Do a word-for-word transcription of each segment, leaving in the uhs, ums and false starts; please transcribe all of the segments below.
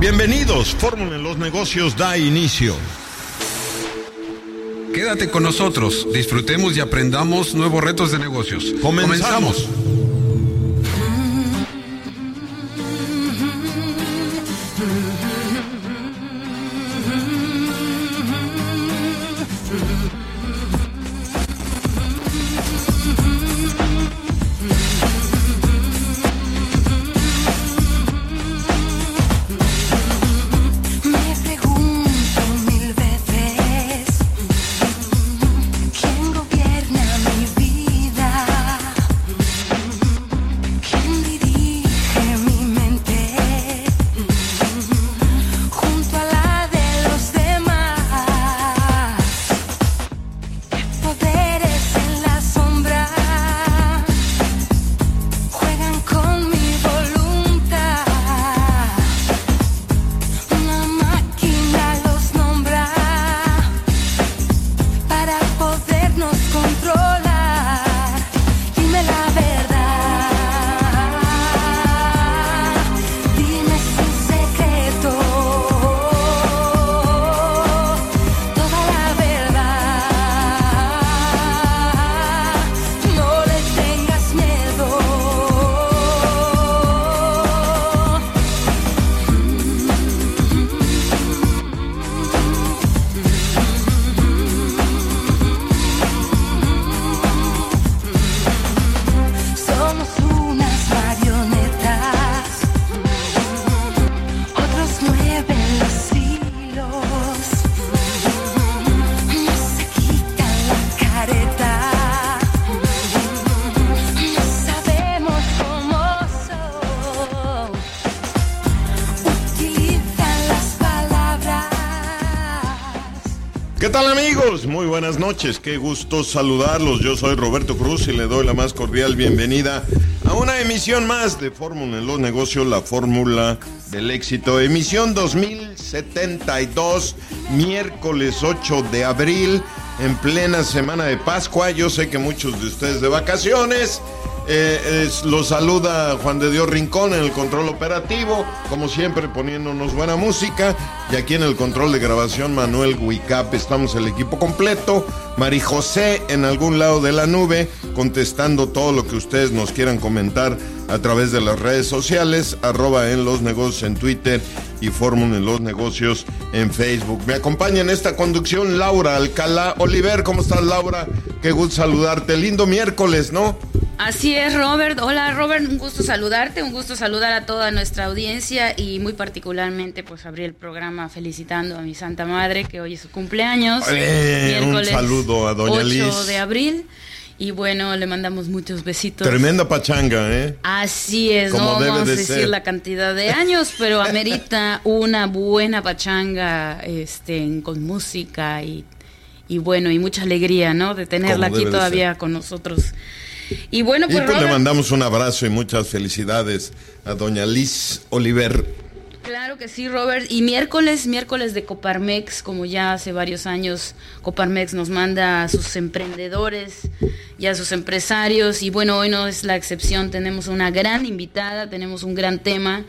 Bienvenidos, Fórmula en los Negocios da inicio. Quédate con nosotros, disfrutemos y aprendamos nuevos retos de negocios. Comenzamos. Comenzamos. ¿Qué tal, amigos? Muy buenas noches, qué gusto saludarlos. Yo soy Roberto Cruz y le doy la más cordial bienvenida a una emisión más de Fórmula en los Negocios, la fórmula del éxito. Emisión dos mil setenta y dos, miércoles ocho de abril, en plena semana de Pascua. Yo sé que muchos de ustedes de vacaciones. Eh, es, los saluda Juan de Dios Rincón en el control operativo, como siempre poniéndonos buena música, y aquí en el control de grabación Manuel Huicap. Estamos el equipo completo, Mari José en algún lado de la nube, contestando todo lo que ustedes nos quieran comentar a través de las redes sociales, arroba en los negocios en Twitter y Fórmula en los Negocios en Facebook. Me acompaña en esta conducción Laura Alcalá Oliver. ¿Cómo estás, Laura? Qué gusto saludarte, lindo miércoles, ¿no? Así es, Robert. Hola, Robert, un gusto saludarte, un gusto saludar a toda nuestra audiencia y muy particularmente pues abrir el programa felicitando a mi Santa Madre, que hoy es su cumpleaños. Eh, un saludo a doña Liz. ocho de abril. Y bueno, le mandamos muchos besitos. Tremenda pachanga, ¿eh? Así es, como no debe vamos de a decir ser. la cantidad de años, pero amerita una buena pachanga este, con música y, y bueno, y mucha alegría, ¿no? De tenerla Como aquí debe de todavía ser. con nosotros. Y bueno, pues, y pues Robert, le mandamos un abrazo y muchas felicidades a doña Liz Oliver. claro que sí, Robert. Y miércoles, miércoles de Coparmex, como ya hace varios años, Coparmex nos manda a sus emprendedores y a sus empresarios. Y bueno, hoy no es la excepción. Tenemos una gran invitada, tenemos un gran tema.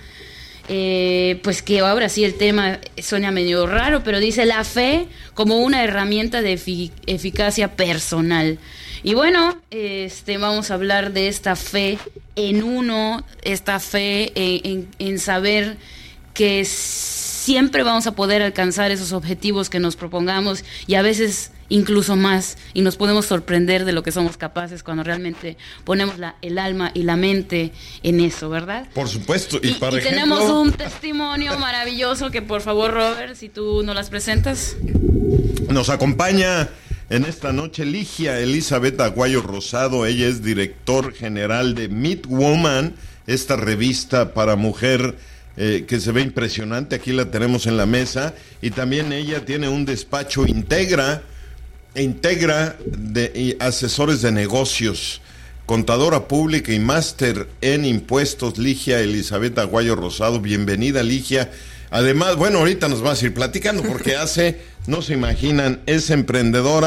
Eh, pues que ahora sí el tema suena medio raro, pero dice la fe como una herramienta de efic- eficacia personal. Y bueno, este, vamos a hablar de esta fe en uno, esta fe en, en, en saber que siempre vamos a poder alcanzar esos objetivos que nos propongamos y a veces incluso más, y nos podemos sorprender de lo que somos capaces cuando realmente ponemos la, el alma y la mente en eso, ¿verdad? Por supuesto, y, Y, para y ejemplo, tenemos un testimonio maravilloso que por favor, Robert, si tú nos las presentas. nos acompaña en esta noche Ligia Elizabeth Aguayo Rosado. Ella es director general de Meet Woman, esta revista para mujer eh, que se ve impresionante. Aquí la tenemos en la mesa. Y también ella tiene un despacho Integra, Integra de y asesores de negocios, contadora pública y máster en impuestos. Ligia Elizabeth Aguayo Rosado, bienvenida, Ligia. Además, bueno, ahorita nos vas a ir platicando porque hace, no se imaginan, es emprendedora,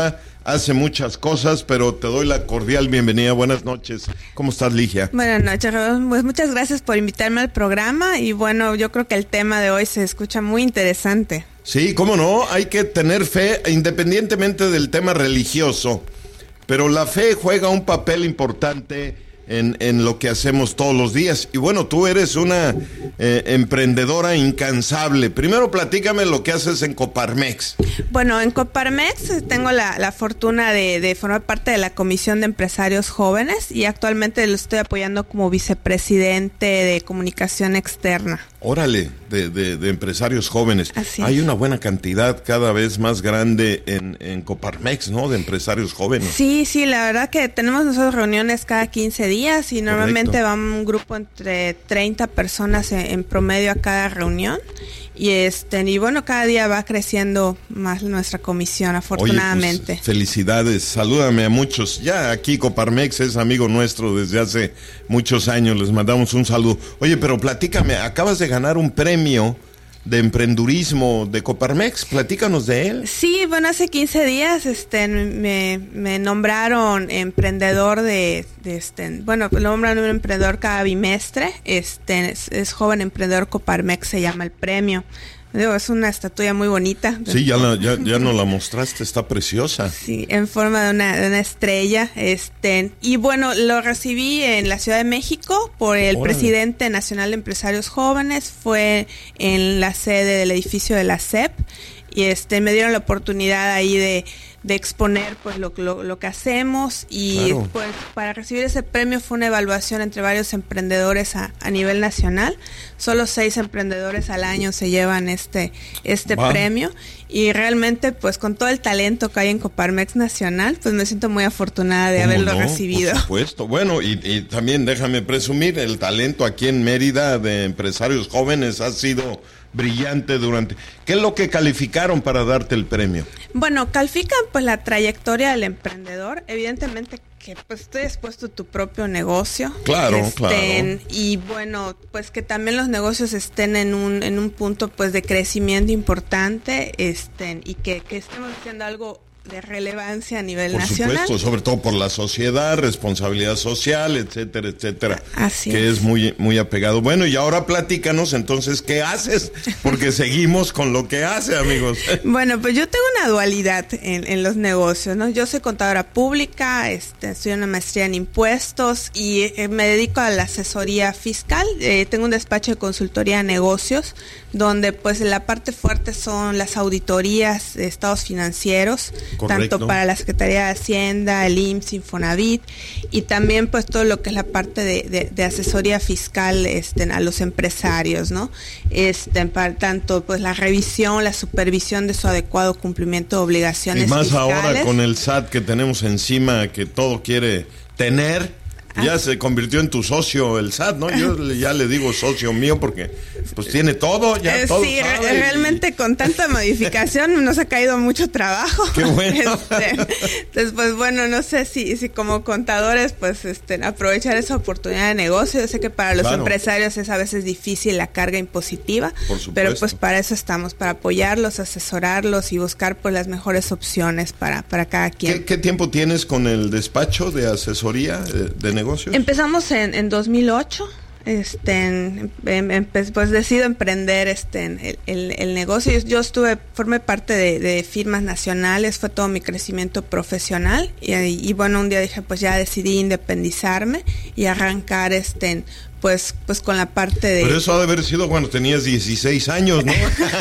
hace muchas cosas, pero te doy la cordial bienvenida. Buenas noches. ¿Cómo estás, Ligia? Buenas noches, pues muchas gracias por invitarme al programa y bueno, yo creo que el tema de hoy se escucha muy interesante. Sí, cómo no, hay que tener fe independientemente del tema religioso, pero la fe juega un papel importante En, en lo que hacemos todos los días. Y bueno, tú eres una eh, emprendedora incansable. Primero platícame lo que haces en Coparmex. Bueno, en Coparmex tengo la, la fortuna de, de formar parte de la Comisión de Empresarios Jóvenes y actualmente lo estoy apoyando como vicepresidente de comunicación externa. Órale, de, de, de empresarios jóvenes. Así Hay es. una buena cantidad cada vez más grande en, en Coparmex, ¿no? De empresarios jóvenes. Sí, sí, la verdad que tenemos nosotros reuniones cada quince días y normalmente Correcto. va un grupo entre treinta personas en, en promedio a cada reunión. Y este y bueno, cada día va creciendo más nuestra comisión, afortunadamente. Oye, pues, felicidades, salúdame a muchos. Ya aquí Coparmex es amigo nuestro desde hace muchos años, les mandamos un saludo. Oye, pero platícame, acabas de ganar un premio de emprendurismo de Coparmex, platícanos de él. Sí, bueno, hace quince días este me, me nombraron emprendedor de, de este, bueno, lo nombraron un emprendedor cada bimestre, este es, es joven emprendedor Coparmex, se llama el premio. Digo, es una estatuilla muy bonita. Sí, ya, la, ya, ya nos la mostraste, está preciosa. Sí, en forma de una, de una estrella. Este, y bueno, lo recibí en la Ciudad de México por el Órale. presidente nacional de Empresarios Jóvenes. Fue en la sede del edificio de la C E P. Y este, me dieron la oportunidad ahí de, de exponer pues lo, lo, lo que hacemos. Y Claro. pues para recibir ese premio fue una evaluación entre varios emprendedores a, a nivel nacional. Solo seis emprendedores al año se llevan este, este Wow. premio. Y realmente, pues con todo el talento que hay en Coparmex Nacional, pues me siento muy afortunada de ¿Cómo haberlo no? recibido. Por supuesto. Bueno, y, y también déjame presumir, el talento aquí en Mérida de empresarios jóvenes ha sido brillante durante... ¿Qué es lo que calificaron para darte el premio? Bueno, califican pues la trayectoria del emprendedor, evidentemente que pues tú has puesto tu propio negocio. Claro, Este, claro. Y bueno, pues que también los negocios estén en un en un punto pues de crecimiento importante, este, y que, que estemos haciendo algo de relevancia a nivel Por nacional. supuesto, sobre todo por la sociedad, responsabilidad social, etcétera, etcétera. Así que es. es muy muy apegado. Bueno, y ahora platícanos entonces qué haces, porque seguimos con lo que hace, amigos. Bueno, pues yo tengo una dualidad en, en los negocios, ¿no? Yo soy contadora pública, este, estoy en una maestría en impuestos y eh, me dedico a la asesoría fiscal. Eh, tengo un despacho de consultoría de negocios, donde pues la parte fuerte son las auditorías de estados financieros, Correcto. tanto para la Secretaría de Hacienda, el I M S S, Infonavit, y también pues todo lo que es la parte de, de, de asesoría fiscal este, a los empresarios, ¿no? Este, para tanto pues la revisión, la supervisión de su adecuado cumplimiento de obligaciones Y más fiscales. ahora con el S A T que tenemos encima, que todo quiere tener, ya se convirtió en tu socio el S A T, ¿no? Yo le- ya le digo socio mío porque pues tiene todo, ya Eh, todo sí, re- sabe y- realmente con tanta modificación nos ha caído mucho trabajo. Qué bueno. Este, entonces, pues bueno, no sé si, si como contadores, pues este, aprovechar esa oportunidad de negocio. Yo sé que para los Claro. empresarios es a veces difícil la carga impositiva, Por supuesto. pero pues para eso estamos, para apoyarlos, asesorarlos y buscar pues las mejores opciones para, para cada quien. ¿Qué, qué tiempo tienes con el despacho de asesoría de, de negocios? Empezamos en, en dos mil ocho. Este, en- em- em- pues decido emprender este en el, el, el negocio. Yo, yo estuve, formé parte de, de firmas nacionales, fue todo mi crecimiento profesional y, y bueno, un día dije pues ya decidí independizarme y arrancar este en, pues pues con la parte de Pero eso ha de haber sido cuando tenías dieciséis años, ¿no?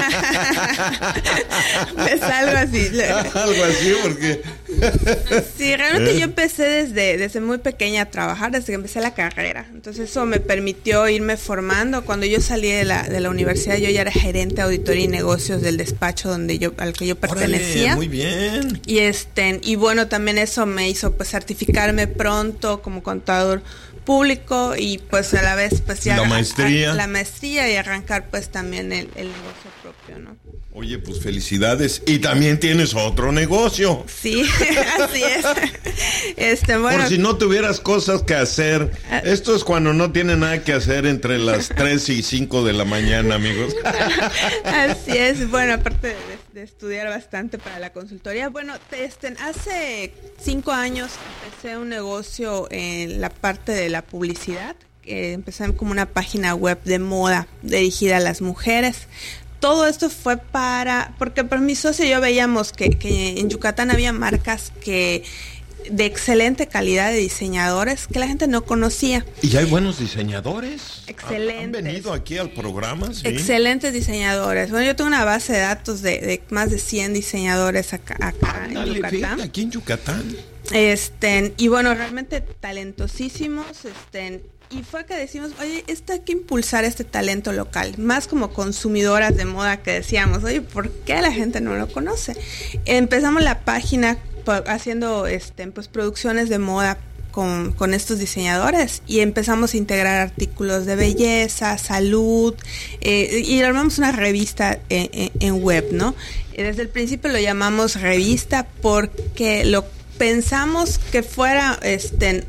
pues algo así. Algo así, porque... Sí, realmente ¿Eh? yo empecé desde, desde muy pequeña a trabajar, desde que empecé la carrera. Entonces eso me permitió irme formando. Cuando yo salí de la, de la universidad, yo ya era gerente de auditoría y negocios del despacho donde yo, al que yo pertenecía. Órale, muy bien. Y este, y bueno, también eso me hizo pues certificarme pronto como contador público y pues a la vez pues ya La maestría. a- a- la maestría y arrancar pues también el, el negocio propio, ¿no? Oye, pues felicidades. Y también tienes otro negocio. Sí, así es. Este, bueno, Por si no tuvieras cosas que hacer. Ah. Esto es cuando no tiene nada que hacer entre las tres y cinco de la mañana, amigos. así es. Bueno, aparte de de estudiar bastante para la consultoría. Bueno, este, hace cinco años empecé un negocio en la parte de la publicidad. Eh, empecé como una página web de moda dirigida a las mujeres. Todo esto fue para, porque por mi socio y yo veíamos que, que en Yucatán había marcas que de excelente calidad de diseñadores que la gente no conocía. ¿Y hay buenos diseñadores? Excelentes. ¿Han venido aquí al programa? ¿Sí? Excelentes diseñadores. Bueno, yo tengo una base de datos de, de más de cien diseñadores acá, acá en Yucatán. Fíjate, aquí en Yucatán. Este, y bueno, realmente talentosísimos, este, y fue que decimos, oye, esto hay que impulsar este talento local, más como consumidoras de moda que decíamos, oye, ¿por qué la gente no lo conoce? Empezamos la página haciendo este, pues, producciones de moda con, con estos diseñadores y empezamos a integrar artículos de belleza, salud, eh, y armamos una revista en, en, en web, ¿no? Desde el principio lo llamamos revista porque lo pensamos que fuera, este,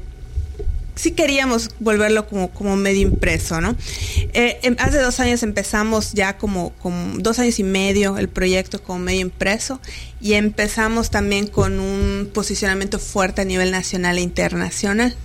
sí queríamos volverlo como, como medio impreso, ¿no? Eh, eh, hace dos años empezamos ya como, como dos años y medio el proyecto como medio impreso y empezamos también con un posicionamiento fuerte a nivel nacional e internacional.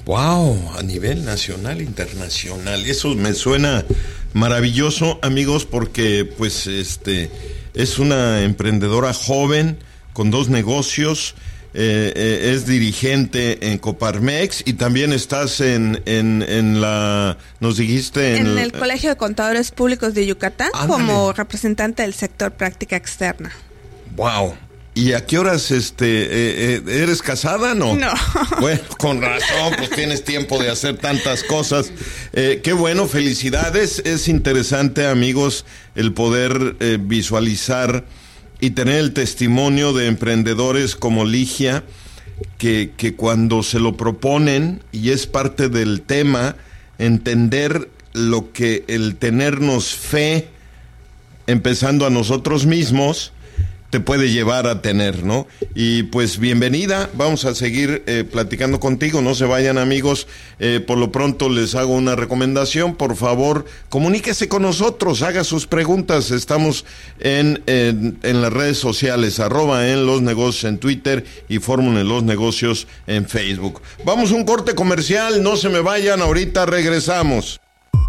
Wow, a nivel nacional e internacional. Eso me suena maravilloso, amigos, porque pues este es una emprendedora joven con dos negocios. Eh, eh, es dirigente en Coparmex y también estás en, en, en la, nos dijiste... En, en el, el Colegio de Contadores Públicos de Yucatán, ándale, como representante del sector práctica externa. Wow. ¿Y a qué horas este eh, eh, eres casada? No. No. Bueno, con razón, pues tienes tiempo de hacer tantas cosas. Eh, qué bueno, felicidades. Es interesante, amigos, el poder eh, visualizar y tener el testimonio de emprendedores como Ligia, que, que cuando se lo proponen, y es parte del tema, entender lo que el tenernos fe, empezando a nosotros mismos, te puede llevar a tener, ¿no? Y pues bienvenida, vamos a seguir eh, platicando contigo, no se vayan, amigos. Eh, por lo pronto les hago una recomendación, por favor, comuníquese con nosotros, haga sus preguntas, estamos en, en, en las redes sociales, arroba en los negocios en Twitter y Fórmula en los negocios en Facebook. Vamos a un corte comercial, no se me vayan, ahorita regresamos.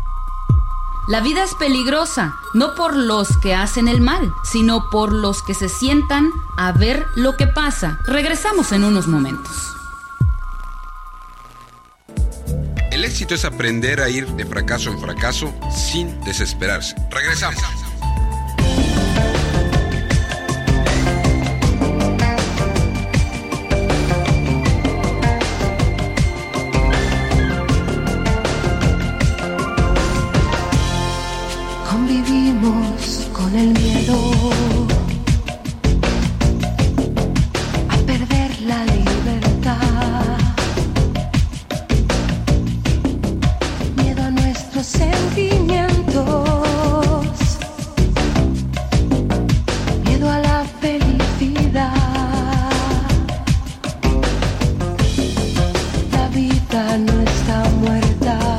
La vida es peligrosa, no por los que hacen el mal, sino por los que se sientan a ver lo que pasa. Regresamos en unos momentos. El éxito es aprender a ir de fracaso en fracaso sin desesperarse. Regresamos. Convivimos con el miedo a perder la libertad, miedo a nuestros sentimientos, miedo a la felicidad. La vida no está muerta,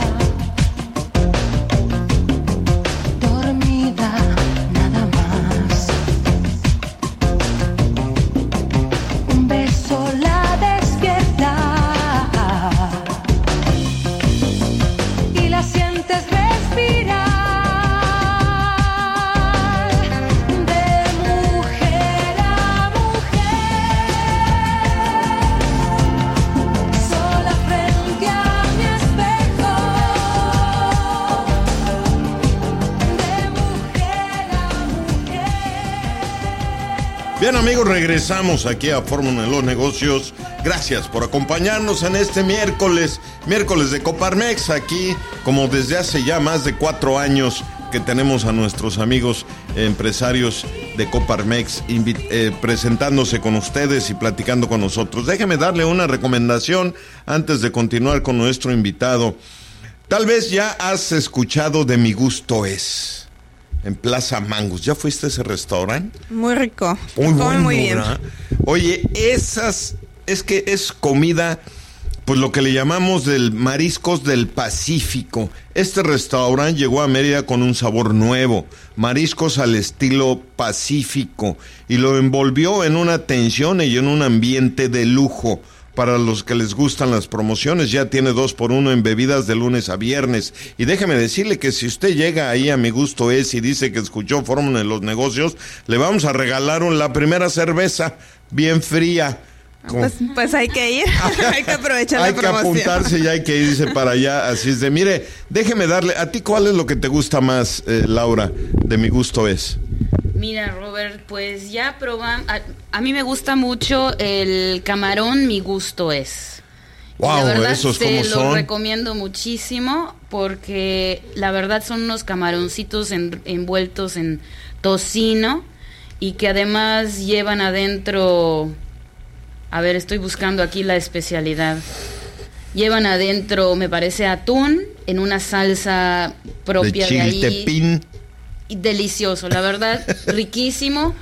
Bien, amigos, regresamos aquí a Fórmula en los Negocios. Gracias por acompañarnos en este miércoles, miércoles de Coparmex, aquí como desde hace ya más de cuatro años que tenemos a nuestros amigos empresarios de Coparmex invi- eh, presentándose con ustedes y platicando con nosotros. Déjeme darle una recomendación antes de continuar con nuestro invitado. Tal vez ya has escuchado de Mi Gusto Es, en Plaza Mangos. ¿Ya fuiste a ese restaurante? Muy rico. Muy Come bueno, muy bien. ¿verdad? Oye, esas, es que es comida pues lo que le llamamos del Mariscos del Pacífico. Este restaurante llegó a Mérida con un sabor nuevo, mariscos al estilo Pacífico, y lo envolvió en una atención y en un ambiente de lujo. Para los que les gustan las promociones, ya tiene dos por uno en bebidas de lunes a viernes. Y déjeme decirle que si usted llega ahí a Mi Gusto Es y dice que escuchó Fórmula en los Negocios, le vamos a regalar un, la primera cerveza bien fría. Pues, pues hay que ir, hay que aprovechar la Hay que promoción. apuntarse y hay que irse para allá. Así es de, mire, déjeme darle, ¿a ti cuál es lo que te gusta más, eh, Laura, de Mi Gusto Es? Mira, Robert, pues ya probamos. A, a mí me gusta mucho el camarón, Mi Gusto Es. Wow, la verdad, esos te cómo lo son. recomiendo muchísimo porque la verdad son unos camaroncitos en, envueltos en tocino y que además llevan adentro. A ver, estoy buscando aquí la especialidad. Llevan adentro, me parece, atún en una salsa propia de, de ahí. chiltepín. Delicioso, la verdad, riquísimo.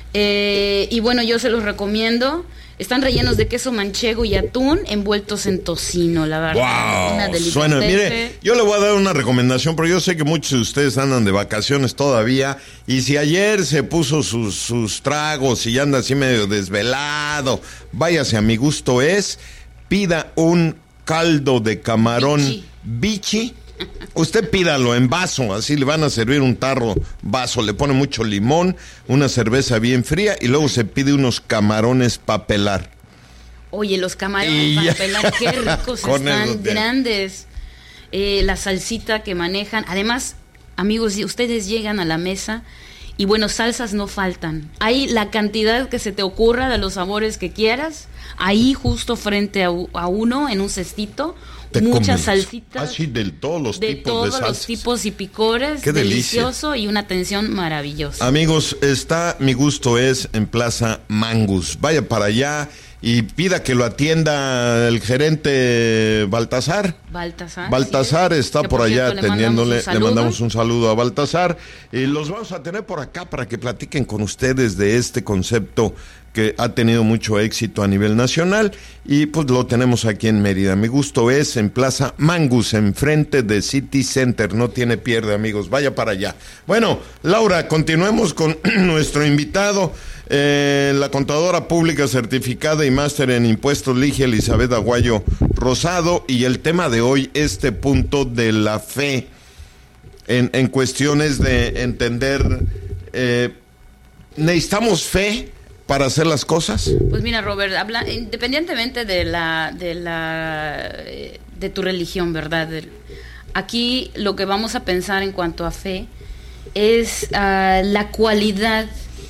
Eh, y bueno, yo se los recomiendo. Están rellenos de queso manchego y atún envueltos en tocino, la verdad. Wow, una delicia. suena, mire, yo le voy a dar una recomendación, porque yo sé que muchos de ustedes andan de vacaciones todavía, y si ayer se puso sus, sus tragos y anda así medio desvelado, váyase a Mi Gusto Es, pida un caldo de camarón Bichi. bichi. Usted pídalo en vaso, así le van a servir un tarro vaso, le pone mucho limón, una cerveza bien fría y luego se pide unos camarones pa' pelar. Oye, los Y camarones ya. para pelar, qué ricos Con están, esos de- grandes. Eh, la salsita que manejan. Además, amigos, si ustedes llegan a la mesa y bueno, salsas no faltan. Hay la cantidad que se te ocurra de los sabores que quieras, ahí justo frente a, u- a uno en un cestito. Te Muchas comes. salsitas. Así de todos los de tipos todos de los salsas. tipos y picores. Qué delicia. Delicioso y una atención maravillosa. Amigos, está Mi Gusto Es en Plaza Mangus. Vaya para allá y pida que lo atienda el gerente Baltasar. Baltasar. Baltasar sí es. está Que, por allá cierto, le atendiéndole. mandamos un Le saludo. mandamos un saludo a Baltasar. Y los vamos a tener por acá para que platiquen con ustedes de este concepto que ha tenido mucho éxito a nivel nacional, y pues lo tenemos aquí en Mérida. Mi Gusto Es en Plaza Mangus, enfrente de City Center. No tiene pierde, amigos, vaya para allá. Bueno, Laura, continuemos con nuestro invitado, eh, la contadora pública certificada y máster en impuestos, Ligia Elizabeth Aguayo Rosado, y el tema de hoy, este punto de la fe, en, en cuestiones de entender, eh, ¿necesitamos fe para hacer las cosas? Pues mira, Robert, habla, independientemente de la, de la, eh, de tu religión, ¿verdad? De- aquí lo que vamos a pensar en cuanto a fe es uh, la cualidad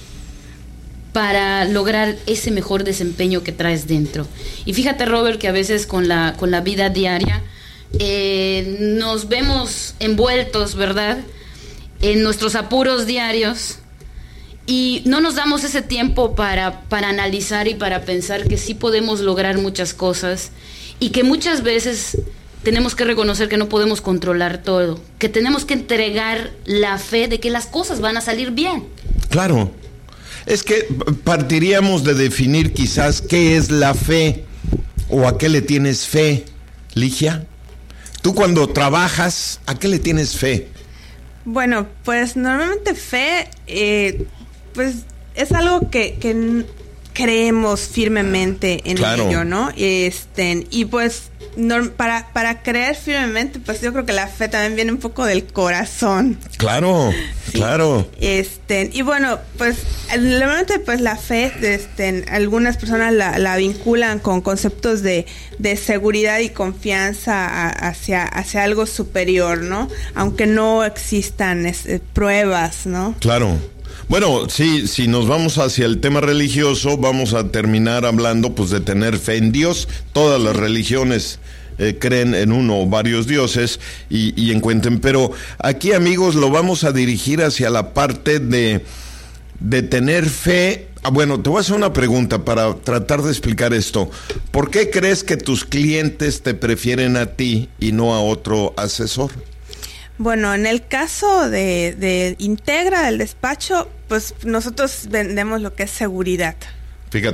para lograr ese mejor desempeño que traes dentro. Y fíjate, Robert, que a veces con la, con la vida diaria eh, nos vemos envueltos, ¿verdad?, en nuestros apuros diarios. Y no nos damos ese tiempo para, para analizar y para pensar que sí podemos lograr muchas cosas y que muchas veces tenemos que reconocer que no podemos controlar todo, que tenemos que entregar la fe de que las cosas van a salir bien. Claro. Es que partiríamos de definir quizás qué es la fe o a qué le tienes fe, Ligia. Tú cuando trabajas, ¿a qué le tienes fe? Bueno, pues normalmente fe, eh, pues es algo que, que n- creemos firmemente en Claro. ello, ¿no? Este, y pues norm- para, para creer firmemente, pues yo creo que la fe también viene un poco del corazón. Claro, claro. Este, y bueno, pues normalmente pues la fe, este, algunas personas la, la vinculan con conceptos de, de seguridad y confianza a- hacia, hacia algo superior, ¿no? Aunque no existan es, eh, pruebas, ¿no? Claro. Bueno, sí, si nos vamos hacia el tema religioso, vamos a terminar hablando pues de tener fe en Dios. Todas las religiones eh, creen en uno o varios dioses y, y encuentren, pero aquí, amigos, lo vamos a dirigir hacia la parte de, de tener fe. Ah, bueno, te voy a hacer una pregunta para tratar de explicar esto. ¿Por qué crees que tus clientes te prefieren a ti y no a otro asesor? Bueno, en el caso de, de Integra, del despacho, pues nosotros vendemos lo que es seguridad. Fíjate,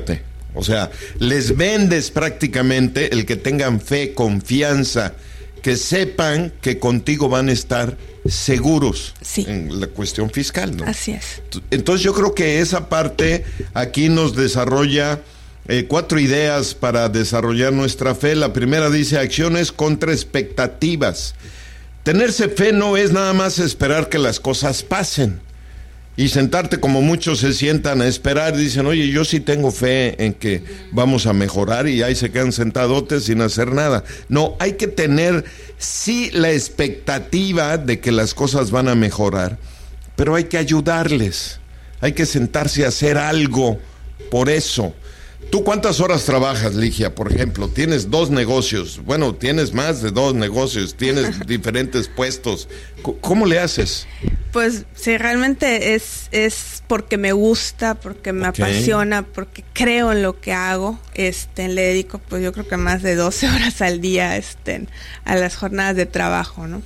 O sea, les vendes prácticamente el que tengan fe, confianza, que sepan que contigo van a estar seguros sí. en la cuestión fiscal, ¿no? Así es. Entonces yo creo que esa parte aquí nos desarrolla eh, cuatro ideas para desarrollar nuestra fe. La primera dice acciones contra expectativas. Tenerse fe no es nada más esperar que las cosas pasen y sentarte como muchos se sientan a esperar, dicen, oye, yo sí tengo fe en que vamos a mejorar, y ahí se quedan sentadotes sin hacer nada. No, hay que tener sí la expectativa de que las cosas van a mejorar, pero hay que ayudarles, hay que sentarse a hacer algo por eso. ¿Tú cuántas horas trabajas, Ligia, por ejemplo? Tienes dos negocios, bueno, tienes más de dos negocios, tienes diferentes puestos. ¿Cómo le haces? Pues sí, realmente es, es porque me gusta, porque me okay. apasiona, porque creo en lo que hago. Este, le dedico, pues yo creo que más de doce horas al día este, a las jornadas de trabajo, ¿no?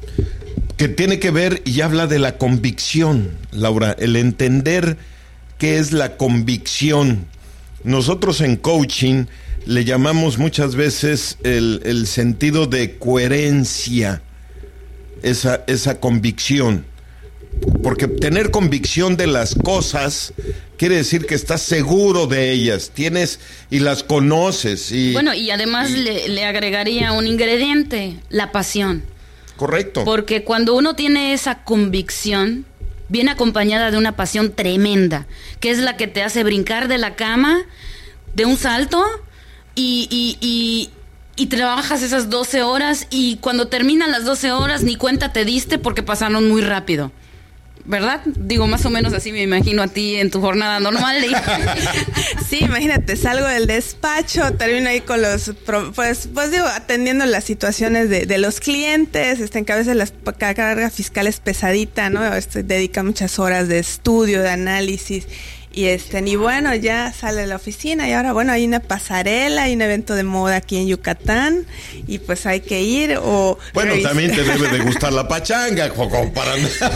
Que tiene que ver, y habla de la convicción, Laura, el entender qué es la convicción. Nosotros en coaching le llamamos muchas veces el, el sentido de coherencia, esa, esa convicción. Porque tener convicción de las cosas quiere decir que estás seguro de ellas, tienes y las conoces. Y, bueno, y además y, le, le agregaría un ingrediente, la pasión. Correcto. Porque cuando uno tiene esa convicción, viene acompañada de una pasión tremenda, que es la que te hace brincar de la cama de un salto y, y, y, y trabajas esas doce horas, y cuando terminan las doce horas ni cuenta te diste porque pasaron muy rápido. ¿Verdad? Digo, más o menos así me imagino a ti en tu jornada normal. Sí, imagínate, salgo del despacho, termino ahí con los, pues, pues digo, atendiendo las situaciones de, de los clientes, este, en que a veces la carga fiscal es pesadita, ¿no? Este, dedica muchas horas de estudio, de análisis. Y este, y bueno, ya sale de la oficina y ahora, bueno, hay una pasarela, hay un evento de moda aquí en Yucatán y pues hay que ir o... Bueno, revisar. También te debe de gustar la pachanga, Joco, para...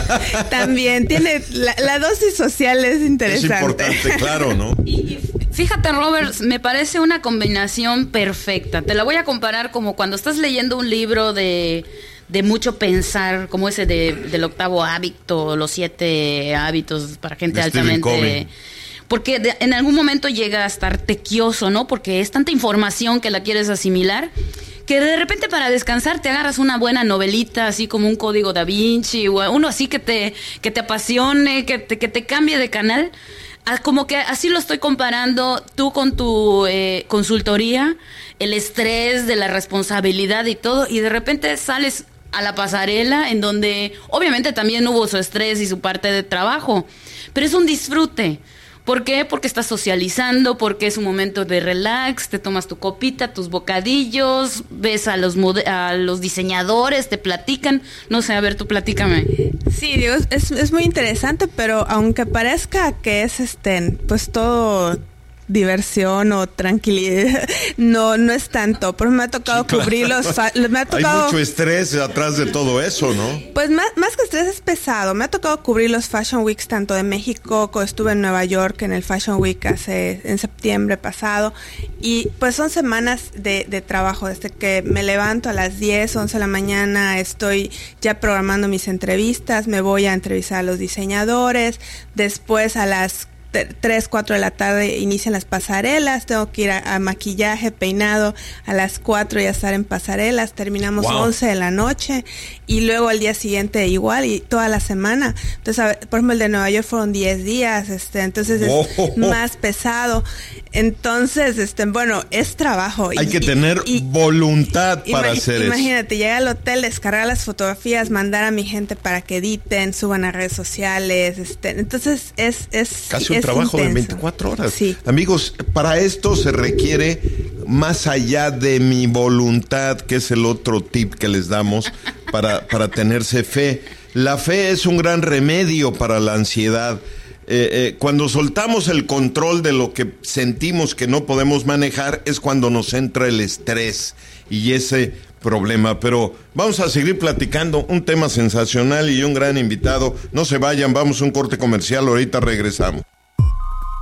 También, tiene, la, la dosis social es interesante. Es importante, claro, ¿no? Y, y fíjate, Robert, me parece una combinación perfecta. Te la voy a comparar como cuando estás leyendo un libro de... de mucho pensar, como ese de, del octavo hábito, los siete hábitos para gente de altamente... Porque de, en algún momento llega a estar tequioso, ¿no? Porque es tanta información que la quieres asimilar, que de repente para descansar te agarras una buena novelita, así como un Código Da Vinci, o uno así que te, que te apasione, que te, que te cambie de canal. Como que así lo estoy comparando tú con tu eh, consultoría, el estrés de la responsabilidad y todo, y de repente sales a la pasarela en donde obviamente también hubo su estrés y su parte de trabajo, pero es un disfrute. ¿Por qué? Porque estás socializando, porque es un momento de relax, te tomas tu copita, tus bocadillos, ves a los mode- a los diseñadores, te platican. No sé, a ver, tú platícame. Sí, digo, es, es muy interesante, pero aunque parezca que es este, pues todo diversión o tranquilidad, no no es tanto, pero me ha tocado sí, claro. cubrir los fa- me ha tocado, hay mucho estrés atrás de todo eso, ¿no? Pues más, más que estrés es pesado. Me ha tocado cubrir los Fashion Weeks tanto de México, estuve en Nueva York en el Fashion Week hace en septiembre pasado, y pues son semanas de, de trabajo, desde que me levanto a las diez, once de la mañana, estoy ya programando mis entrevistas, me voy a entrevistar a los diseñadores, después a las tres, cuatro de la tarde inician las pasarelas, tengo que ir a, a maquillaje, peinado, a las cuatro ya estar en pasarelas, terminamos wow. once de la noche, y luego al día siguiente igual, y toda la semana. Entonces, a ver, por ejemplo, el de Nueva York fueron diez días, este, entonces es oh. más pesado. Entonces, este, bueno, es trabajo. Hay y, que tener y, voluntad y, para imag- hacer imagínate, eso. Imagínate, llegar al hotel, descargar las fotografías, mandar a mi gente para que editen, suban a redes sociales, este, entonces es, es casi un es trabajo intenso. de veinticuatro horas. Sí. Amigos, para esto se requiere más allá de mi voluntad, que es el otro tip que les damos para, para tenerse fe. La fe es un gran remedio para la ansiedad. Eh, eh, cuando soltamos el control de lo que sentimos que no podemos manejar es cuando nos entra el estrés y ese problema. Pero vamos a seguir platicando, un tema sensacional y un gran invitado. No se vayan, vamos a un corte comercial, ahorita regresamos.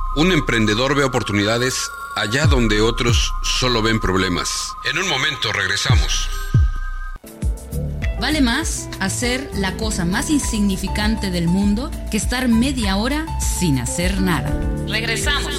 Un emprendedor ve oportunidades allá donde otros solo ven problemas. En un momento regresamos. Vale más hacer la cosa más insignificante del mundo que estar media hora sin hacer nada. Regresamos.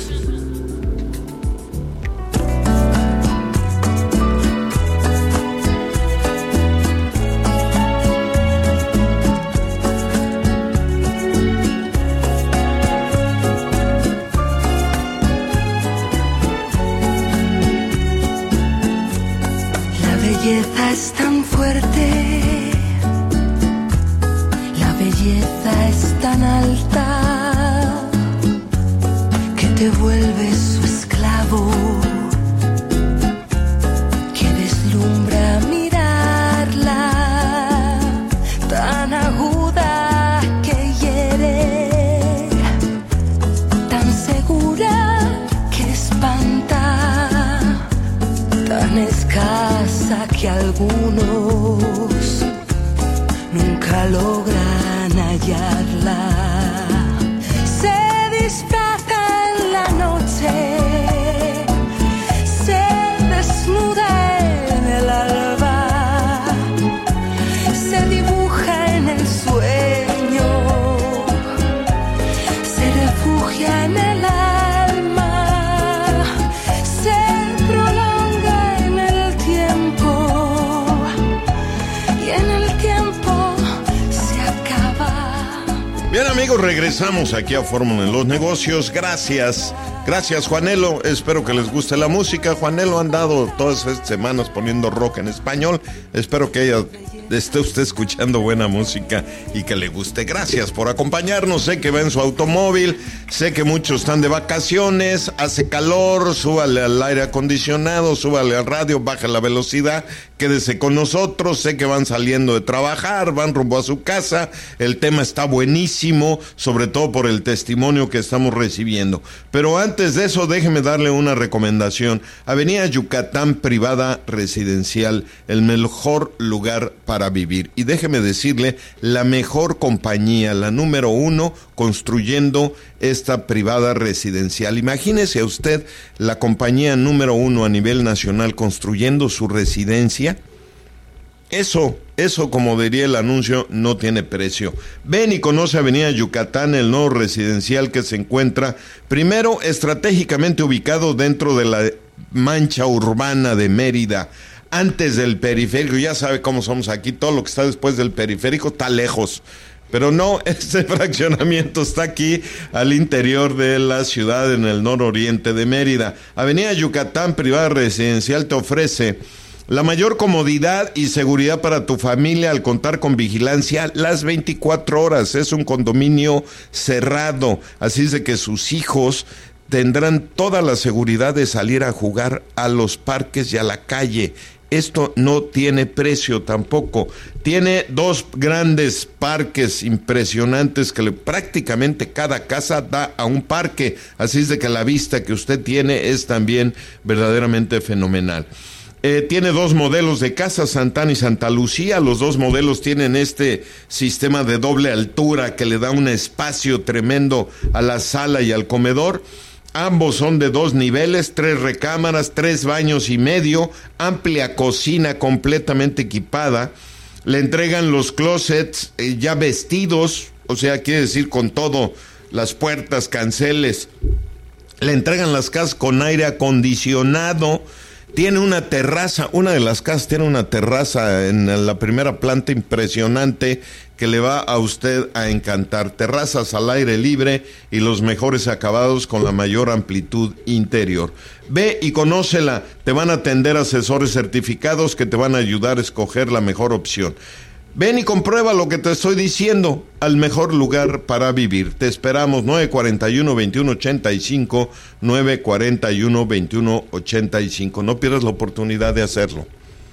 La belleza es tan fuerte, la belleza es tan alta, que te vuelves su esclavo, que deslumbra mirarla, tan aguda que hiere, tan segura que espanta, tan escasa que algunos nunca logran hallarla. Se disfraza en la noche, se desnuda en el alba, se dibuja en el sueño, se refugia en el alma, se prolonga en el tiempo y en el tiempo se acaba. Bien, amigos, regresamos aquí a Fórmula en los Negocios. Gracias, gracias, Juanelo. Espero que les guste la música. Juanelo ha andado todas estas semanas poniendo rock en español. Espero que ella esté usted escuchando buena música y que le guste. Gracias por acompañarnos. Sé que va en su automóvil, sé que muchos están de vacaciones, hace calor, súbale al aire acondicionado, súbale al radio, baja la velocidad, quédese con nosotros. Sé que van saliendo de trabajar, van rumbo a su casa. El tema está buenísimo, sobre todo por el testimonio que estamos recibiendo. Pero antes de eso, déjeme darle una recomendación. Avenida Yucatán Privada Residencial, el mejor lugar para vivir. Y déjeme decirle, la mejor compañía, la número uno, construyendo esta privada residencial. Imagínese usted la compañía número uno a nivel nacional construyendo su residencia. Eso, eso, como diría el anuncio, no tiene precio. Ven y conoce Avenida Yucatán, el nuevo residencial que se encuentra, primero, estratégicamente ubicado dentro de la mancha urbana de Mérida, antes del periférico. Ya sabe cómo somos aquí, todo lo que está después del periférico está lejos. Pero no, este fraccionamiento está aquí al interior de la ciudad, en el nororiente de Mérida. Avenida Yucatán Privada Residencial te ofrece la mayor comodidad y seguridad para tu familia al contar con vigilancia las veinticuatro horas. Es un condominio cerrado, así es de que sus hijos tendrán toda la seguridad de salir a jugar a los parques y a la calle. Esto no tiene precio tampoco. Tiene dos grandes parques impresionantes que le, prácticamente cada casa da a un parque. Así es de que la vista que usted tiene es también verdaderamente fenomenal. Eh, tiene dos modelos de casa, Santana y Santa Lucía. Los dos modelos tienen este sistema de doble altura que le da un espacio tremendo a la sala y al comedor. Ambos son de dos niveles, tres recámaras, tres baños y medio, amplia cocina completamente equipada. Le entregan los closets eh, ya vestidos, o sea, quiere decir con todo, las puertas, canceles. Le entregan las casas con aire acondicionado. Tiene una terraza, una de las casas tiene una terraza en la primera planta impresionante que le va a usted a encantar. Terrazas al aire libre y los mejores acabados con la mayor amplitud interior. Ve y conócela, te van a atender asesores certificados que te van a ayudar a escoger la mejor opción. Ven y comprueba lo que te estoy diciendo, al mejor lugar para vivir. Te esperamos, nueve cuarenta y uno, veintiuno ochenta y cinco, nueve cuarenta y uno, veintiuno ochenta y cinco. No pierdas la oportunidad de hacerlo.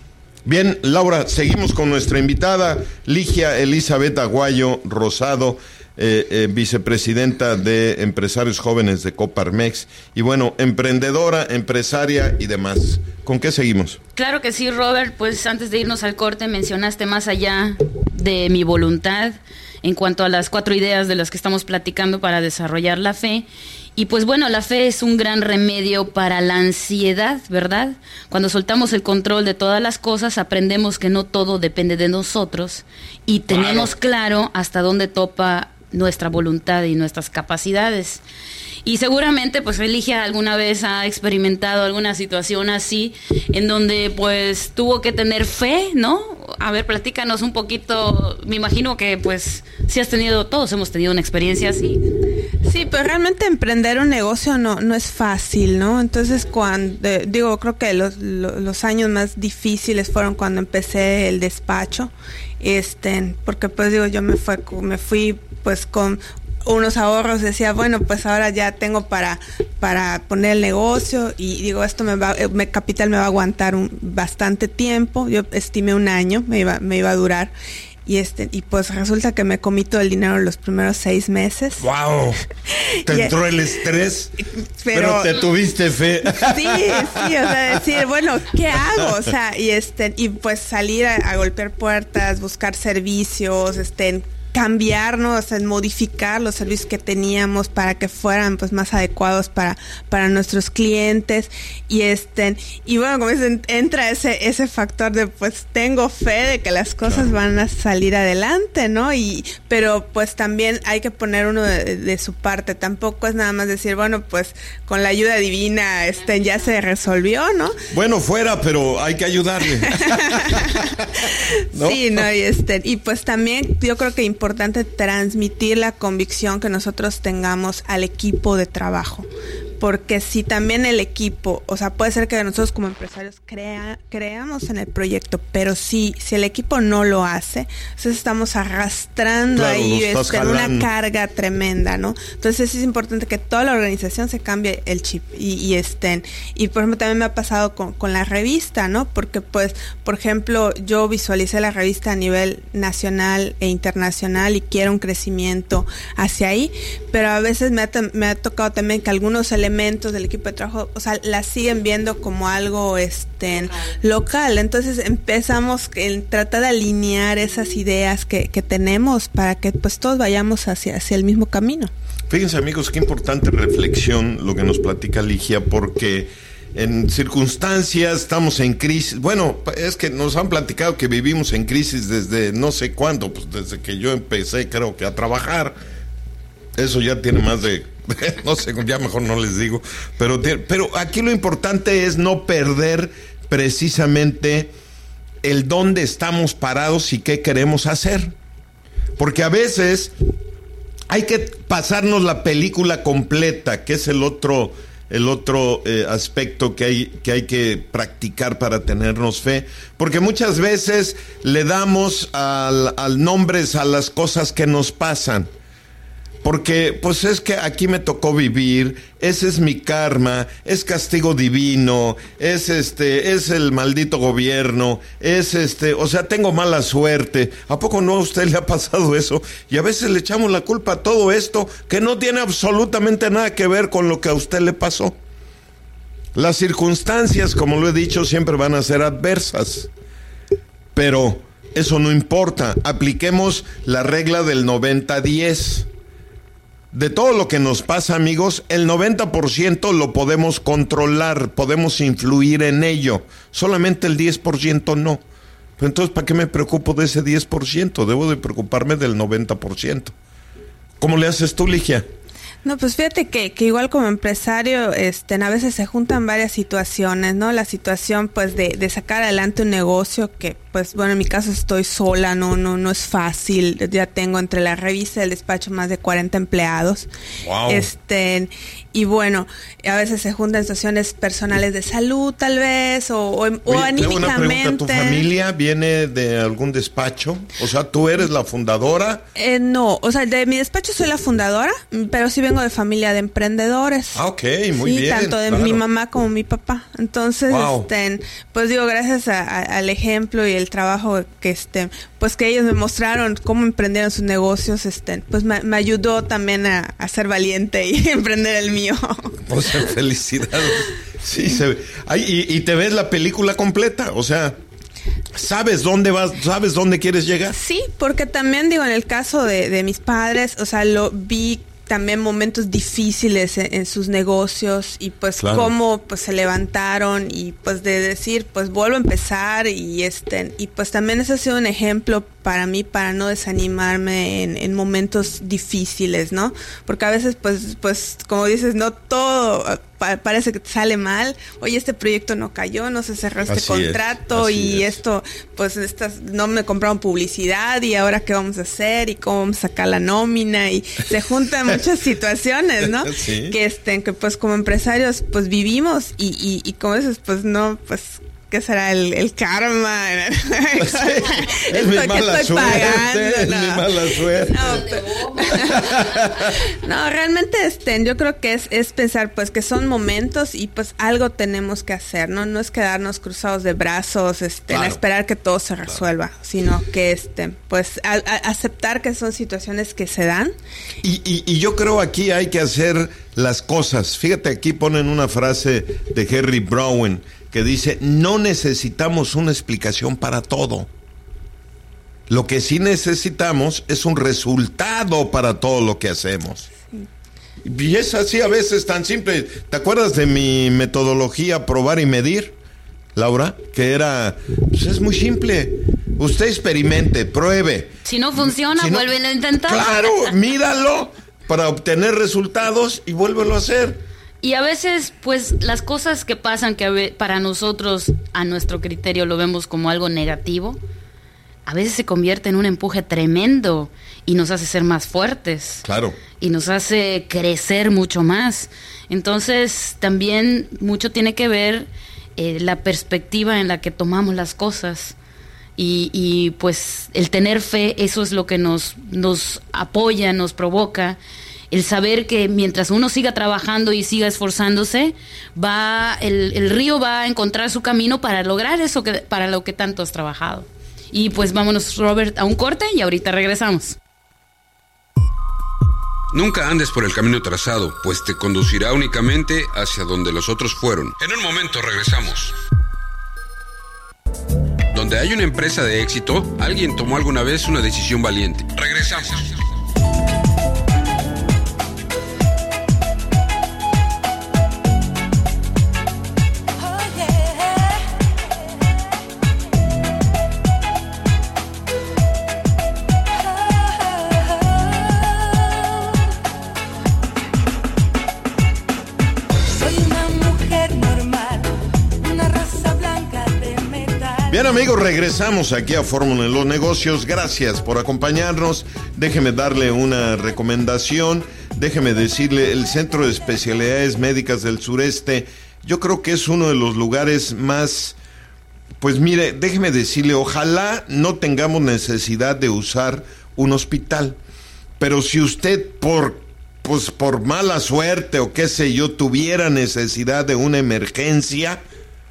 Bien, Laura, seguimos con nuestra invitada, Ligia Elizabeth Aguayo Rosado, eh, eh, vicepresidenta de Empresarios Jóvenes de Coparmex, y bueno, emprendedora, empresaria y demás. ¿Con qué seguimos? Claro que sí, Robert. Pues antes de irnos al corte mencionaste más allá de mi voluntad. en cuanto a las cuatro ideas de las que estamos platicando para desarrollar la fe. Y pues bueno, la fe es un gran remedio para la ansiedad, ¿verdad? Cuando soltamos el control de todas las cosas, aprendemos que no todo depende de nosotros y tenemos claro hasta dónde topa nuestra voluntad y nuestras capacidades. Y seguramente pues Eligia alguna vez ha experimentado alguna situación así en donde pues tuvo que tener fe, ¿no? A ver, platícanos un poquito. Me imagino que pues sí has tenido, todos hemos tenido una experiencia así. Sí, pero realmente emprender un negocio no no es fácil, ¿no? Entonces cuando, eh, digo, creo que los, los, los años más difíciles fueron cuando empecé el despacho, este, porque pues digo, yo me fue, me fui pues con unos ahorros, decía, bueno, pues ahora ya tengo para para poner el negocio y digo, esto me va, me capital me va a aguantar un, bastante tiempo. Yo estimé un año, me iba me iba a durar. Y este y pues resulta que me comí todo el dinero los primeros seis meses. ¡Wow! Te entró el estrés, pero, pero te tuviste fe. Sí, sí, o sea, decir, bueno, ¿qué hago? O sea, y este y pues salir a, a golpear puertas, buscar servicios, este cambiar, ¿no? O sea, modificar los servicios que teníamos para que fueran pues más adecuados para para nuestros clientes y este y bueno, como dicen, entra ese ese factor de pues tengo fe de que las cosas claro. van a salir adelante, ¿no? Y pero pues también hay que poner uno de, de su parte, tampoco es nada más decir, bueno, pues con la ayuda divina este ya se resolvió, ¿no? Bueno, fuera, pero hay que ayudarle. ¿No? Sí, no, y este y pues también yo creo que importante transmitir la convicción que nosotros tengamos al equipo de trabajo, porque si también el equipo, o sea, puede ser que nosotros como empresarios crea, creamos en el proyecto, pero si, si el equipo no lo hace, entonces estamos arrastrando claro, ahí este, una carga tremenda, ¿no? Entonces es importante que toda la organización se cambie el chip y, y estén. Y por ejemplo también me ha pasado con, con la revista, ¿no? Porque pues, por ejemplo, yo visualicé la revista a nivel nacional e internacional y quiero un crecimiento hacia ahí, pero a veces me ha, me ha tocado también que algunos elementos elementos del equipo de trabajo, o sea, la siguen viendo como algo este local. local. Entonces empezamos a tratar de alinear esas ideas que, que tenemos para que pues todos vayamos hacia, hacia el mismo camino. Fíjense, amigos, qué importante reflexión lo que nos platica Ligia, porque en circunstancias estamos en crisis. Bueno, es que nos han platicado que vivimos en crisis desde no sé cuándo, pues desde que yo empecé creo que a trabajar. Eso ya tiene más de no sé, ya mejor no les digo, pero, pero aquí lo importante es no perder precisamente el dónde estamos parados y qué queremos hacer, porque a veces hay que pasarnos la película completa, que es el otro el otro eh, aspecto que hay que hay que practicar para tenernos fe, porque muchas veces le damos al, al nombres a las cosas que nos pasan. Porque, pues es que aquí me tocó vivir, ese es mi karma, es castigo divino, es este, es el maldito gobierno, es este, o sea, tengo mala suerte. ¿A poco no a usted le ha pasado eso? Y a veces le echamos la culpa a todo esto que no tiene absolutamente nada que ver con lo que a usted le pasó. Las circunstancias, como lo he dicho, siempre van a ser adversas. Pero eso no importa. Apliquemos la regla del noventa diez. De todo lo que nos pasa, amigos, el noventa por ciento lo podemos controlar, podemos influir en ello. Solamente el diez por ciento no. Pero entonces, ¿para qué me preocupo de ese diez por ciento? Debo de preocuparme del noventa por ciento. ¿Cómo le haces tú, Ligia? No, pues fíjate que, que igual como empresario, este, a veces se juntan varias situaciones, ¿no? La situación, pues, de, de sacar adelante un negocio que, pues, bueno, en mi caso estoy sola, no, no, no es fácil. Ya tengo entre la revista y el despacho más de cuarenta empleados. Wow. Este, y bueno, a veces se juntan situaciones personales de salud, tal vez, o, o, Oye, o anímicamente. Una pregunta, ¿tu familia viene de algún despacho? O sea, ¿tú eres la fundadora? Eh, no, o sea, de mi despacho soy la fundadora, pero sí vengo de familia de emprendedores. Ah, ok, muy sí, bien. Tanto de claro. mi mamá como mi papá. Entonces, wow. este, pues digo, gracias a, a, al ejemplo y el trabajo que este, pues que ellos me mostraron cómo emprendieron sus negocios, este, pues me, me ayudó también a, a ser valiente y emprender el mío. O sea, felicidades. Sí, se ve. Ay, y, y te ves la película completa, o sea. ¿Sabes dónde vas? ¿Sabes dónde quieres llegar? Sí, porque también digo, en el caso de, de mis padres, o sea, lo vi también momentos difíciles en, en sus negocios y pues claro. cómo pues se levantaron y pues de decir pues vuelvo a empezar y este y pues también ese ha sido un ejemplo para mí para no desanimarme en, en momentos difíciles, ¿no? Porque a veces pues pues como dices, no todo pa- parece que te sale mal. Oye, este proyecto no cayó, no se cerró este así contrato es, y es. esto pues estas no me compraron publicidad y ahora qué vamos a hacer y cómo vamos a sacar la nómina y se juntan muchas situaciones, ¿no? Sí. Que estén que pues como empresarios pues vivimos y y, y como dices pues no pues ¿qué será el, el karma? Sí, es mi mala estoy suerte, pagando, es no. mi mala suerte. No, pero, no, realmente este, yo creo que es, es pensar pues que son momentos y pues algo tenemos que hacer, ¿no? No es quedarnos cruzados de brazos, este, Claro. a esperar que todo se resuelva, claro. sino que este, pues a, a aceptar que son situaciones que se dan. Y, y, y yo creo aquí hay que hacer las cosas. Fíjate, aquí ponen una frase de Henry Browen que dice, no necesitamos una explicación para todo. Lo que sí necesitamos es un resultado para todo lo que hacemos. Y es así a veces tan simple. ¿Te acuerdas de mi metodología probar y medir, Laura? Que era, pues es muy simple. Usted experimente, pruebe. Si no funciona, si no, vuelven a intentar. Claro, míralo para obtener resultados y vuélvelo a hacer. Y a veces, pues, las cosas que pasan que a ve- para nosotros, a nuestro criterio, lo vemos como algo negativo, a veces se convierte en un empuje tremendo y nos hace ser más fuertes. Claro. Y nos hace crecer mucho más. Entonces, también mucho tiene que ver eh, la perspectiva en la que tomamos las cosas. Y, y pues, el tener fe, eso es lo que nos, nos apoya, nos provoca. El saber que mientras uno siga trabajando y siga esforzándose, va el, el río va a encontrar su camino para lograr eso que para lo que tanto has trabajado. Y pues vámonos, Robert, a un corte y ahorita regresamos. Nunca andes por el camino trazado, pues te conducirá únicamente hacia donde los otros fueron. En un momento regresamos. Donde hay una empresa de éxito, alguien tomó alguna vez una decisión valiente. Regresamos. Bien, amigos, regresamos aquí a Fórmula en los Negocios. Gracias por acompañarnos. Déjeme darle una recomendación. Déjeme decirle, el Centro de Especialidades Médicas del Sureste, yo creo que es uno de los lugares más... Pues mire, déjeme decirle, ojalá no tengamos necesidad de usar un hospital. Pero si usted por, pues por mala suerte o qué sé yo, tuviera necesidad de una emergencia...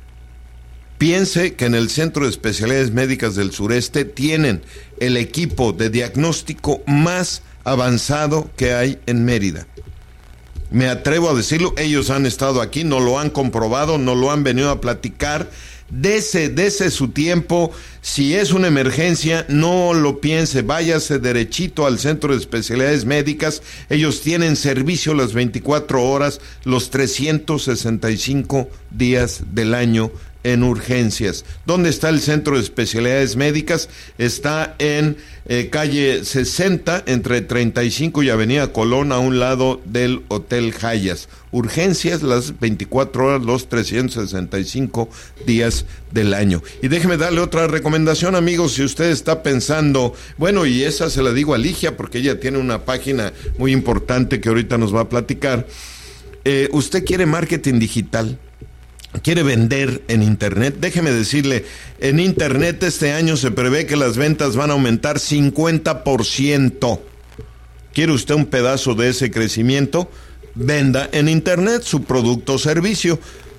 Piense que en el Centro de Especialidades Médicas del Sureste tienen el equipo de diagnóstico más avanzado que hay en Mérida. Me atrevo a decirlo, ellos han estado aquí, no lo han comprobado, no lo han venido a platicar. Dese, dese su tiempo. Si es una emergencia, no lo piense, váyase derechito al Centro de Especialidades Médicas. Ellos tienen servicio las veinticuatro horas, los trescientos sesenta y cinco días del año en urgencias. ¿Dónde está el Centro de Especialidades Médicas? Está en eh, calle sesenta, entre treinta y cinco y Avenida Colón, a un lado del Hotel Hayas. Urgencias las veinticuatro horas, los trescientos sesenta y cinco días del año. Y déjeme darle otra recomendación, amigos, si usted está pensando, bueno, y esa se la digo a Ligia, porque ella tiene una página muy importante que ahorita nos va a platicar. Eh, ¿Usted quiere marketing digital? ¿Quiere vender en internet? Déjeme decirle, en internet este año se prevé que las ventas van a aumentar cincuenta por ciento. ¿Quiere usted un pedazo de ese crecimiento? Venda en internet su producto o servicio.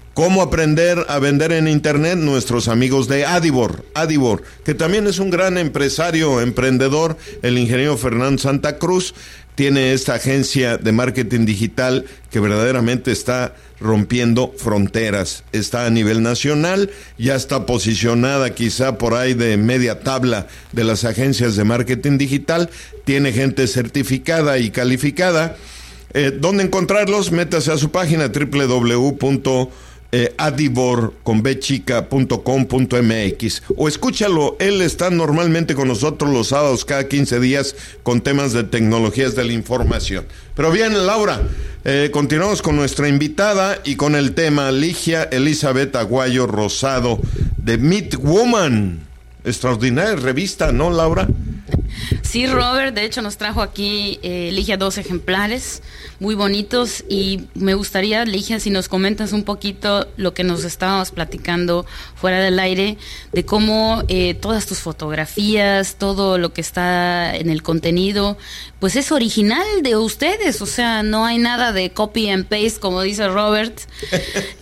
¿Cómo aprender a vender en Internet? Nuestros amigos de Adibor, Adibor, que también es un gran empresario, emprendedor, el ingeniero Fernando Santa Cruz, tiene esta agencia de marketing digital que verdaderamente está rompiendo fronteras, está a nivel nacional, ya está posicionada quizá por ahí de media tabla de las agencias de marketing digital, tiene gente certificada y calificada. Eh, ¿Dónde encontrarlos? Métase a su página doble u doble u doble u punto adibor con b chica punto com punto m x o escúchalo, él está normalmente con nosotros los sábados cada quince días con temas de tecnologías de la información. Pero bien, Laura, eh, continuamos con nuestra invitada y con el tema Ligia Elizabeth Aguayo Rosado de Meet Woman. Extraordinaria revista, ¿no, Laura? Sí, Robert, de hecho nos trajo aquí eh, Ligia dos ejemplares muy bonitos y me gustaría, Ligia, si nos comentas un poquito lo que nos estábamos platicando fuera del aire, de cómo eh, todas tus fotografías, todo lo que está en el contenido, pues es original de ustedes, o sea, no hay nada de copy and paste, como dice Robert. eh,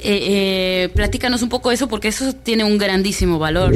eh, platícanos un poco eso, porque eso tiene un grandísimo valor.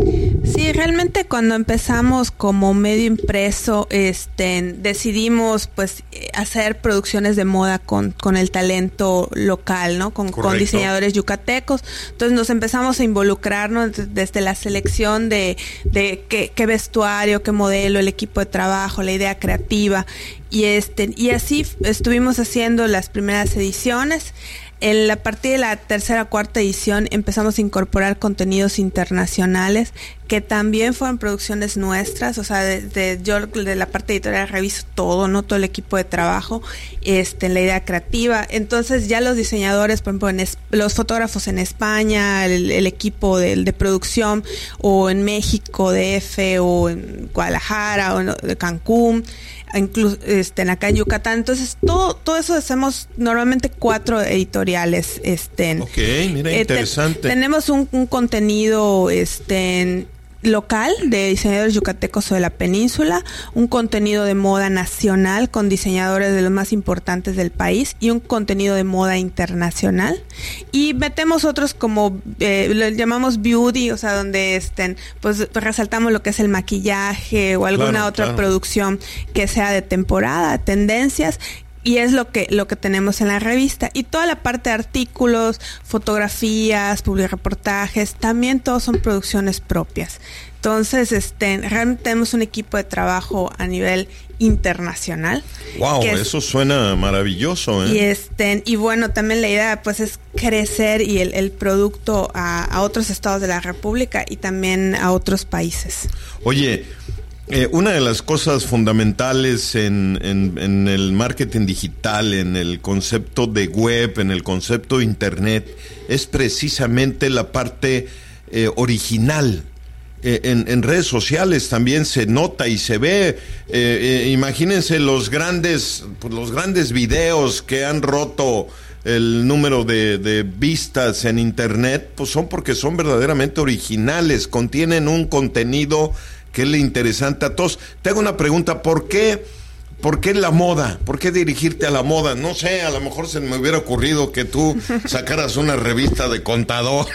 Sí, realmente cuando empezamos como medio impreso, este, decidimos pues hacer producciones de moda con, con el talento local, ¿no? Con, con diseñadores yucatecos. Entonces nos empezamos a involucrarnos desde la selección de, de qué, qué vestuario, qué modelo, el equipo de trabajo, la idea creativa. Y este, y así estuvimos haciendo las primeras ediciones. En la partir de la tercera cuarta edición empezamos a incorporar contenidos internacionales que también fueron producciones nuestras, o sea, de, de, yo de la parte editorial reviso todo, no todo el equipo de trabajo, este, la idea creativa. Entonces ya los diseñadores, por ejemplo, en es, los fotógrafos en España, el, el equipo de, de producción, o en México, D F, o en Guadalajara, o en de Cancún, incluso este, acá en Yucatán. Entonces todo todo eso hacemos normalmente cuatro editoriales. Este, ok, mira, eh, interesante. Te, tenemos un, un contenido este local de diseñadores yucatecos o de la península, un contenido de moda nacional con diseñadores de los más importantes del país y un contenido de moda internacional, y metemos otros como eh, lo llamamos beauty, o sea, donde estén pues resaltamos lo que es el maquillaje o alguna claro, otra claro. producción que sea de temporada, tendencias. Y es lo que lo que tenemos en la revista. Y toda la parte de artículos, fotografías, publireportajes, también todos son producciones propias. Entonces, este, realmente tenemos un equipo de trabajo a nivel internacional. Wow, eso es, suena maravilloso, ¿eh? Y este, y bueno, también la idea pues es crecer y el, el producto a, a otros estados de la República y también a otros países. Oye, Eh, una de las cosas fundamentales en, en, en el marketing digital, en el concepto de web, en el concepto de internet, es precisamente la parte eh, original. Eh, en, en redes sociales también se nota y se ve. Eh, eh, imagínense los grandes, pues, los grandes videos que han roto el número de, de vistas en internet, pues son porque son verdaderamente originales, contienen un contenido que es interesante a todos. Te hago una pregunta, ¿por qué, por qué la moda? ¿Por qué dirigirte a la moda? No sé, a lo mejor se me hubiera ocurrido que tú sacaras una revista de contadores,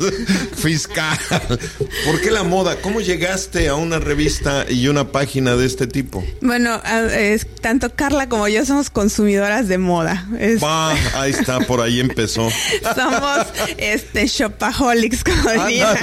fiscal. ¿Por qué la moda? ¿Cómo llegaste a una revista y una página de este tipo? Bueno, es, tanto Carla como yo somos consumidoras de moda. Es... Bah, ahí está, por ahí empezó. Somos este shopaholics, como dirían.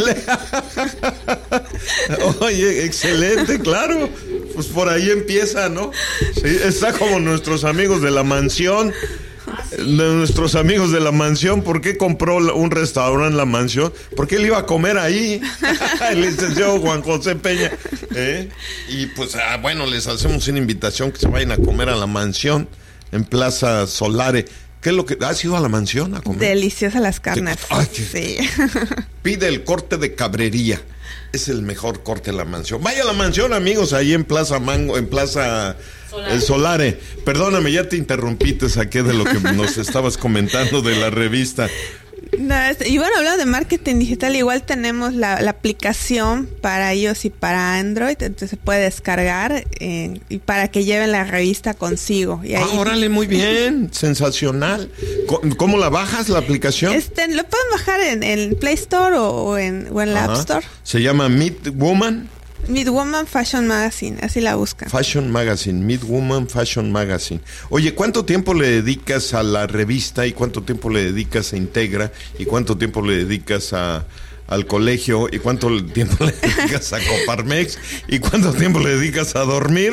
Oye, excelente, claro. Pues por ahí empieza, ¿no? Sí, está como nuestros amigos de la mansión. De nuestros amigos de la mansión, ¿por qué compró un restaurante La Mansión? Porque él iba a comer ahí, el licenciado Juan José Peña, ¿eh? Y pues, ah, bueno, les hacemos una invitación que se vayan a comer a La Mansión en Plaza Solare. ¿Qué es lo que has ido a La Mansión a comer? Deliciosas las carnes. Ay, sí. Pide el corte de cabrería. Es el mejor corte de La Mansión. Vaya a La Mansión, amigos, ahí en Plaza Mango, en Plaza Solare. El Solare. Perdóname, ya te interrumpí, te saqué de lo que nos estabas comentando de la revista. No, y bueno, hablando de marketing digital, igual tenemos la, la aplicación para iOS y para Android, entonces se puede descargar eh, y para que lleven la revista consigo. Y ahí, ah, órale, muy bien, sensacional. ¿Cómo la bajas la aplicación? Este, lo pueden bajar en el Play Store o, o en, o en la Ajá. App Store. Se llama Meet Woman. Meet Woman Fashion Magazine, así la buscan. Fashion Magazine, Meet Woman Fashion Magazine. Oye, ¿cuánto tiempo le dedicas a la revista y cuánto tiempo le dedicas a Integra y cuánto tiempo le dedicas a, al colegio y cuánto tiempo le dedicas a Coparmex y cuánto tiempo le dedicas a dormir?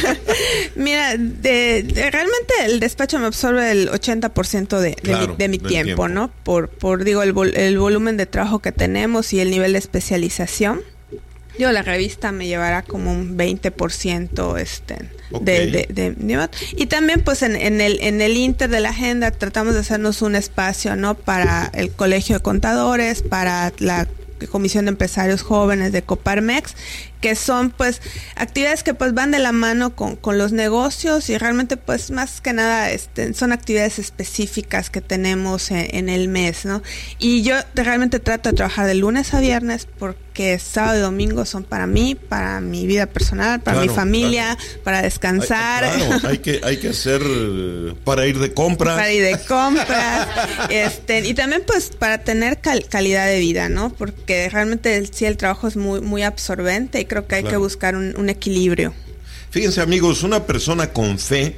Mira, de, de, realmente el despacho me absorbe el ochenta por ciento de, de claro, mi, de mi tiempo, tiempo, ¿no? Por, por digo, el, vol, el volumen de trabajo que tenemos y el nivel de especialización. Yo la revista me llevará como un veinte por ciento este, okay. de, de, de, de... Y también pues en, en, el, en el inter de la agenda tratamos de hacernos un espacio, ¿no? Para el Colegio de Contadores, para la Comisión de Empresarios Jóvenes de Coparmex, que son pues actividades que pues van de la mano con, con los negocios y realmente pues más que nada este, son actividades específicas que tenemos en, en el mes, ¿no? Y yo realmente trato de trabajar de lunes a viernes porque sábado y domingo son para mí, para mi vida personal, para claro, mi familia, claro. para descansar. Hay, claro, hay que, hay que hacer para ir de compras. Para ir de compras. este, y también pues para tener cal, calidad de vida, ¿no? Porque realmente el, sí el trabajo es muy, muy absorbente y creo que hay claro. que buscar un, un equilibrio. Fíjense amigos, una persona con fe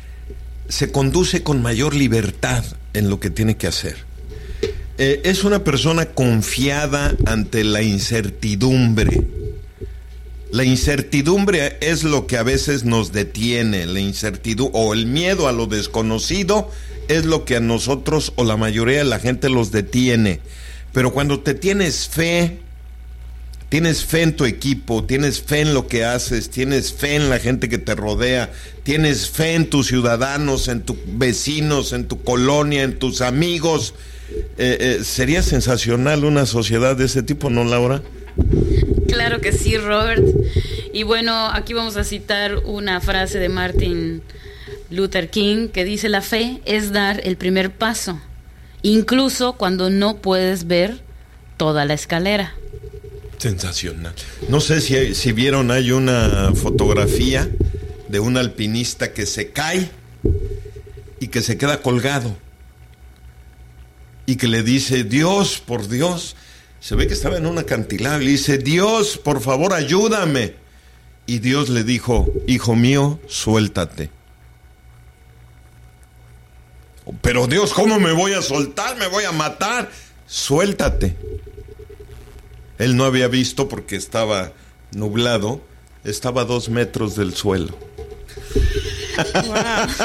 se conduce con mayor libertad en lo que tiene que hacer. Eh, es una persona confiada ante la incertidumbre. La incertidumbre es lo que a veces nos detiene, la incertidumbre o el miedo a lo desconocido es lo que a nosotros o la mayoría de la gente los detiene. Pero cuando te tienes fe, tienes fe en tu equipo, tienes fe en lo que haces, tienes fe en la gente que te rodea, tienes fe en tus ciudadanos, en tus vecinos, en tu colonia, en tus amigos, eh, eh, sería sensacional una sociedad de ese tipo, ¿no, Laura? Claro que sí, Robert. Y bueno, aquí vamos a citar una frase de Martin Luther King que dice: la fe es dar el primer paso, incluso cuando no puedes ver toda la escalera. Sensacional. No sé si, si vieron, hay una fotografía de un alpinista que se cae y que se queda colgado y que le dice: Dios, por Dios, se ve que estaba en un acantilado y le dice: Dios, por favor, ayúdame. Y Dios le dijo: hijo mío, suéltate. Pero Dios, ¿cómo me voy a soltar? Me voy a matar. Suéltate. Él no había visto porque estaba nublado, estaba a dos metros del suelo. Wow.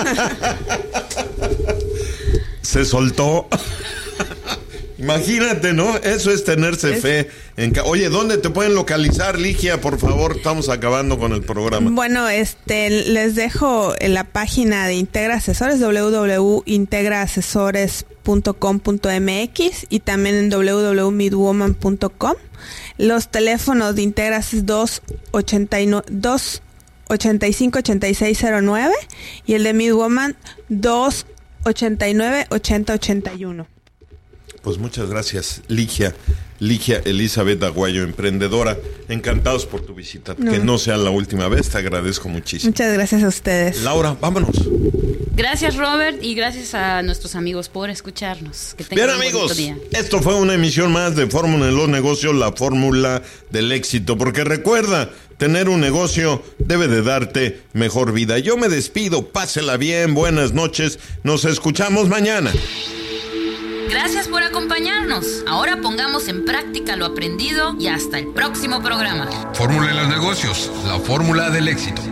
Se soltó. Imagínate, ¿no? Eso es tenerse es... fe. En ca- Oye, ¿dónde te pueden localizar, Ligia? Por favor, estamos acabando con el programa. Bueno, este, les dejo en la página de Integra Asesores, doble u doble u doble u punto integra asesores punto com punto m x y también en doble u doble u doble u punto midwoman punto com. Los teléfonos de Integra es dos ochenta y cinco ochenta y seis cero nueve y el de Midwoman dos ochenta y nueve ochenta ochenta y uno. Pues muchas gracias, Ligia, Ligia Elizabeth Aguayo, emprendedora. Encantados por tu visita. No. Que no sea la última vez, te agradezco muchísimo. Muchas gracias a ustedes. Laura, vámonos. Gracias, Robert, y gracias a nuestros amigos por escucharnos. Que tengan Bien, un amigos, día. Esto fue una emisión más de Fórmula en los Negocios, la fórmula del éxito. Porque recuerda, tener un negocio debe de darte mejor vida. Yo me despido, pásela bien, buenas noches, nos escuchamos mañana. Gracias por acompañarnos. Ahora pongamos en práctica lo aprendido y hasta el próximo programa. Fórmula en los negocios, la fórmula del éxito.